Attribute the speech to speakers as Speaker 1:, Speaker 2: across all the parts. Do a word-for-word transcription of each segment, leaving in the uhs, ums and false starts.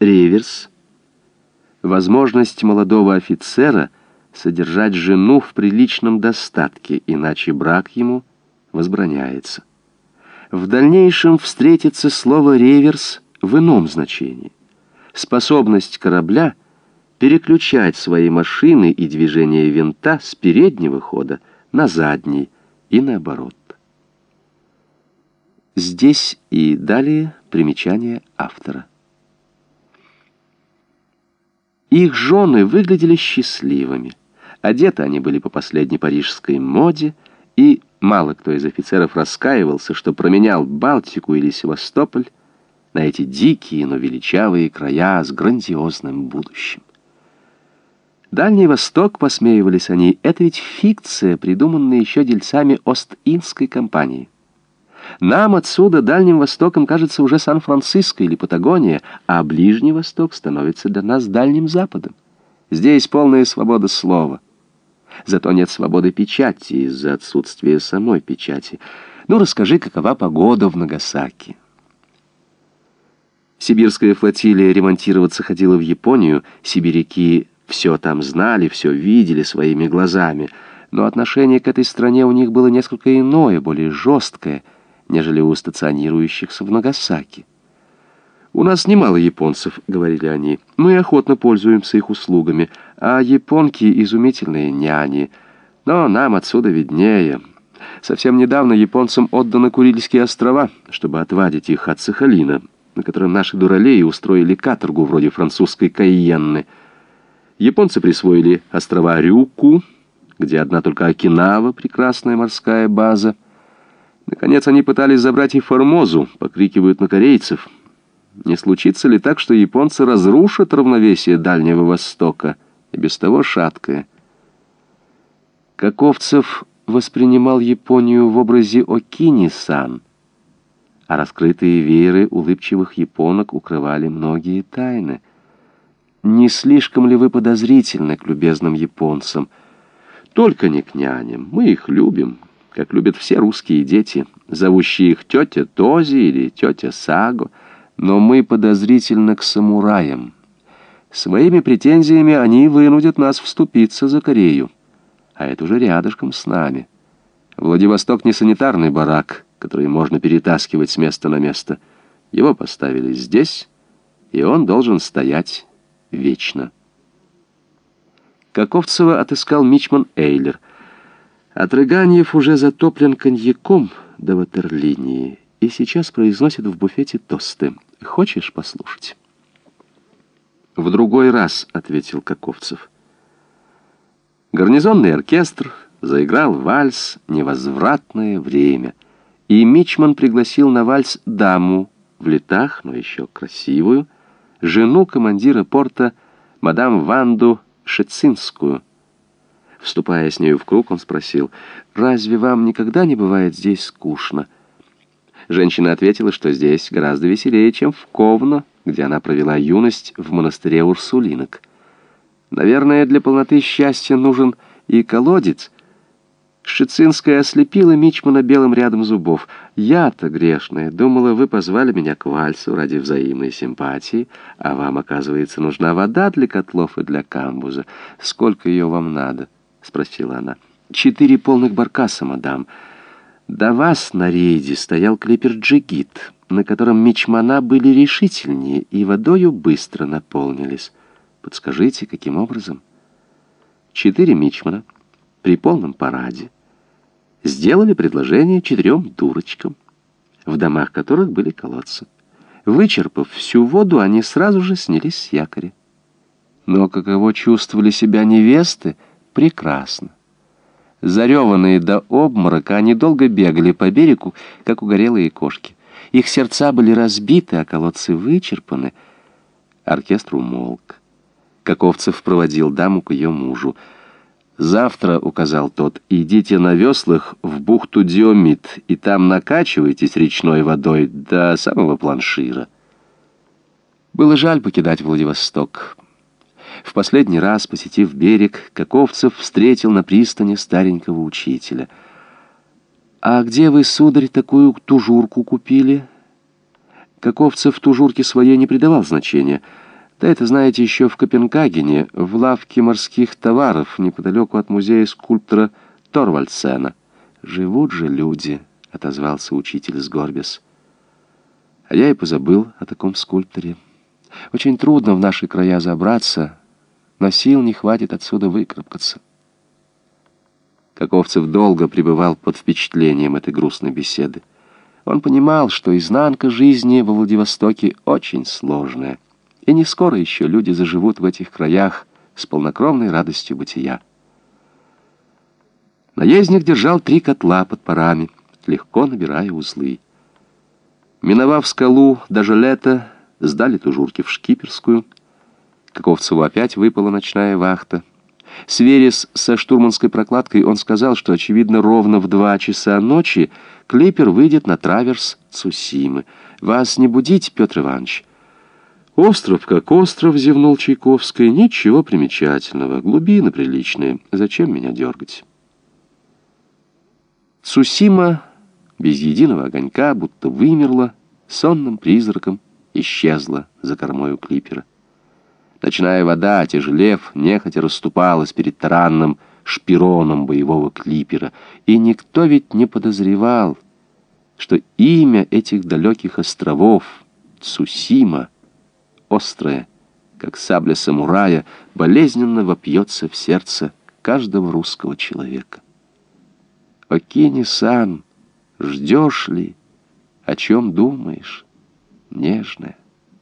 Speaker 1: Реверс — возможность молодого офицера содержать жену в приличном достатке, иначе брак ему возбраняется. В дальнейшем встретится слово «реверс» в ином значении. Способность корабля переключать свои машины и движение винта с переднего хода на задний и наоборот. Здесь и далее примечание автора. Их жены выглядели счастливыми. Одеты они были по последней парижской моде, и мало кто из офицеров раскаивался, что променял Балтику или Севастополь на эти дикие, но величавые края с грандиозным будущим. Дальний Восток, посмеивались они, это ведь фикция, придуманная еще дельцами Ост-Индской компании. Нам отсюда Дальним Востоком кажется уже Сан-Франциско или Патагония, а Ближний Восток становится для нас Дальним Западом. Здесь полная свобода слова. Зато нет свободы печати из-за отсутствия самой печати. Ну, расскажи, какова погода в Нагасаки. Сибирская флотилия ремонтироваться ходила в Японию, сибиряки все там знали, все видели своими глазами, но отношение к этой стране у них было несколько иное, более жесткое, нежели у стационирующихся в Нагасаки. «У нас немало японцев», — говорили они, — «мы охотно пользуемся их услугами, а японки — изумительные няни, но нам отсюда виднее. Совсем недавно японцам отданы Курильские острова, чтобы отвадить их от Сахалина, на котором наши дуралеи устроили каторгу вроде французской Кайенны. Японцы присвоили острова Рюку, где одна только Окинава, прекрасная морская база. Наконец они пытались забрать и Формозу, покрикивают на корейцев. Не случится ли так, что японцы разрушат равновесие Дальнего Востока, и без того шаткое?» Каковцев воспринимал Японию в образе Окини-сан, а раскрытые вееры улыбчивых японок укрывали многие тайны. «Не слишком ли вы подозрительны к любезным японцам?» «Только не к няням. Мы их любим, как любят все русские дети, зовущие их тетя Този или тетя Саго. Но мы подозрительны к самураям. Своими претензиями они вынудят нас вступиться за Корею. А это уже рядышком с нами. Владивосток не санитарный барак, который можно перетаскивать с места на место. Его поставили здесь, и он должен стоять вечно». Каковцева отыскал мичман Эйлер. Отрыганьев уже затоплен коньяком до ватерлинии и сейчас произносит в буфете тосты. Хочешь послушать? «В другой раз», — ответил Каковцев. Гарнизонный оркестр заиграл вальс «Невозвратное время», и мичман пригласил на вальс даму в летах, но еще красивую, жену командира порта мадам Ванду Шецинскую. Вступая с нею в круг, он спросил: «Разве вам никогда не бывает здесь скучно?» Женщина ответила, что здесь гораздо веселее, чем в Ковно, где она провела юность в монастыре Урсулинок. «Наверное, для полноты счастья нужен и колодец». Шицинская ослепила мичмана белым рядом зубов. «Я-то грешная, думала, вы позвали меня к вальсу ради взаимной симпатии, а вам, оказывается, нужна вода для котлов и для камбуза. Сколько ее вам надо?» — спросила она. «Четыре полных баркаса, мадам. До вас на рейде стоял клипер «Джигит», на котором мичмана были решительнее и водою быстро наполнились. Подскажите, каким образом?» Четыре мичмана при полном параде сделали предложение четырем дурочкам, в домах которых были колодцы. Вычерпав всю воду, они сразу же снялись с якоря. Но каково чувствовали себя невесты? Прекрасно. Зареванные до обморока, они долго бегали по берегу, как угорелые кошки. Их сердца были разбиты, а колодцы вычерпаны. Оркестр умолк. Каковцев проводил даму к ее мужу. «Завтра, — указал тот, — идите на веслах в бухту Диомид, и там накачивайтесь речной водой до самого планшира». Было жаль покидать Владивосток. В последний раз, посетив берег, Каковцев встретил на пристани старенького учителя. «А где вы, сударь, такую тужурку купили?» Каковцев тужурке своей не придавал значения. Да это, знаете, еще в Копенгагене, в лавке морских товаров, неподалеку от музея скульптора Торвальдсена. Живут же люди, — отозвался учитель, сгорбясь. А я и позабыл о таком скульпторе. Очень трудно в наши края забраться, но сил не хватит отсюда выкарабкаться. Каковцев долго пребывал под впечатлением этой грустной беседы. Он понимал, что изнанка жизни во Владивостоке очень сложная, и не скоро еще люди заживут в этих краях с полнокровной радостью бытия. Наездник держал три котла под парами, легко набирая узлы. Миновав скалу даже лето, сдали тужурки в шкиперскую. Каковцеву опять выпала ночная вахта. Сверясь со штурманской прокладкой, он сказал, что, очевидно, ровно в два часа ночи клипер выйдет на траверс Цусимы. «Вас не будить, Петр Иванович?» «Остров как остров», — зевнул Чайковский. «Ничего примечательного. Глубины приличные. Зачем меня дергать?» Цусима без единого огонька будто вымерла, сонным призраком исчезла за кормою клипера. Ночная вода, отяжелев, нехотя расступалась перед таранным шпироном боевого клипера, и никто ведь не подозревал, что имя этих далеких островов, Цусима, острое, как сабля самурая, болезненно вопьется в сердце каждого русского человека. Окини-сан, ждешь ли? О чем думаешь, нежная?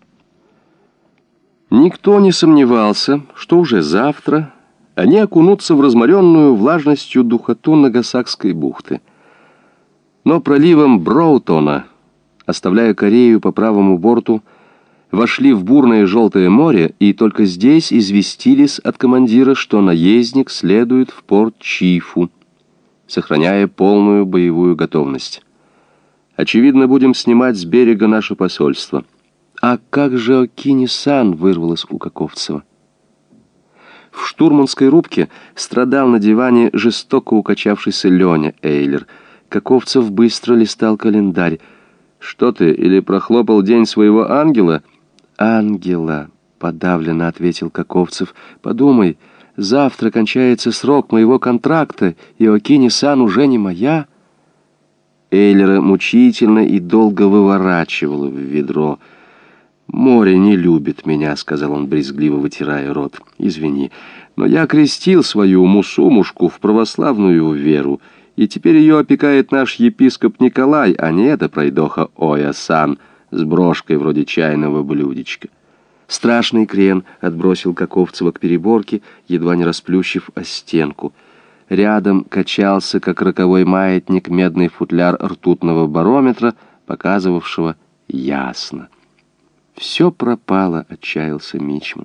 Speaker 1: Никто не сомневался, что уже завтра они окунутся в разморенную влажностью духоту Нагасакской бухты. Но проливом Броутона, оставляя Корею по правому борту, вошли в бурное желтое море и только здесь известились от командира, что наездник следует в порт Чифу, сохраняя полную боевую готовность. Очевидно, будем снимать с берега наше посольство. «А как же Окини-сан?» — вырвалось у Каковцева. В штурманской рубке страдал на диване жестоко укачавшийся Леня Эйлер. Каковцев быстро листал календарь. «Что ты, или прохлопал день своего ангела?» «Ангела», — подавленно ответил Каковцев. «Подумай, завтра кончается срок моего контракта, и Окини-сан уже не моя». Эйлера мучительно и долго выворачивало в ведро. «Море не любит меня», — сказал он, брезгливо вытирая рот. «Извини, но я крестил свою мусумушку в православную веру, и теперь ее опекает наш епископ Николай, а не эта пройдоха Оя-сан с брошкой вроде чайного блюдечка». Страшный крен отбросил Каковцева к переборке, едва не расплющив о стенку. Рядом качался, как роковой маятник, медный футляр ртутного барометра, показывавшего ясно. «Все пропало», — отчаялся Мичман.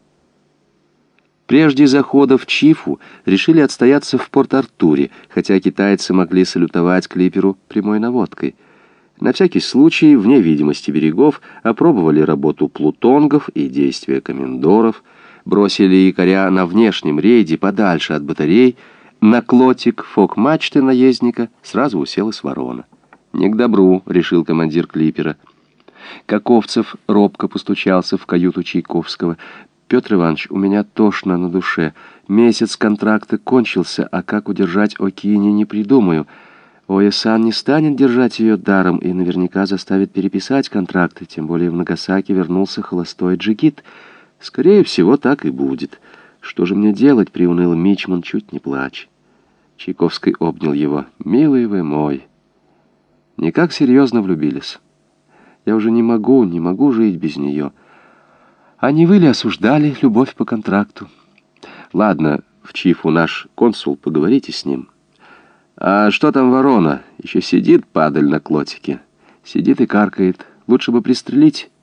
Speaker 1: Прежде захода в Чифу решили отстояться в Порт-Артуре, хотя китайцы могли салютовать клиперу прямой наводкой. На всякий случай, вне видимости берегов, опробовали работу плутонгов и действия комендоров, бросили якоря на внешнем рейде подальше от батарей. На клотик фок-мачты наездника сразу уселась ворона. «Не к добру», — решил командир клипера. Каковцев робко постучался в каюту Чайковского. «Петр Иванович, у меня тошно на душе. Месяц контракта кончился, а как удержать Окини не придумаю. Оя-сан не станет держать ее даром и наверняка заставит переписать контракты, тем более в Нагасаки вернулся холостой джигит. Скорее всего, так и будет. Что же мне делать?» — приуныл Мичман, чуть не плачь. Чайковский обнял его. «Милый вы мой, никак серьезно влюбились. Я уже не могу, не могу жить без нее. А не вы ли осуждали любовь по контракту? Ладно, в Чифу наш консул, поговорите с ним. А что там ворона? Еще сидит падаль на клотике. Сидит и каркает. Лучше бы пристрелить».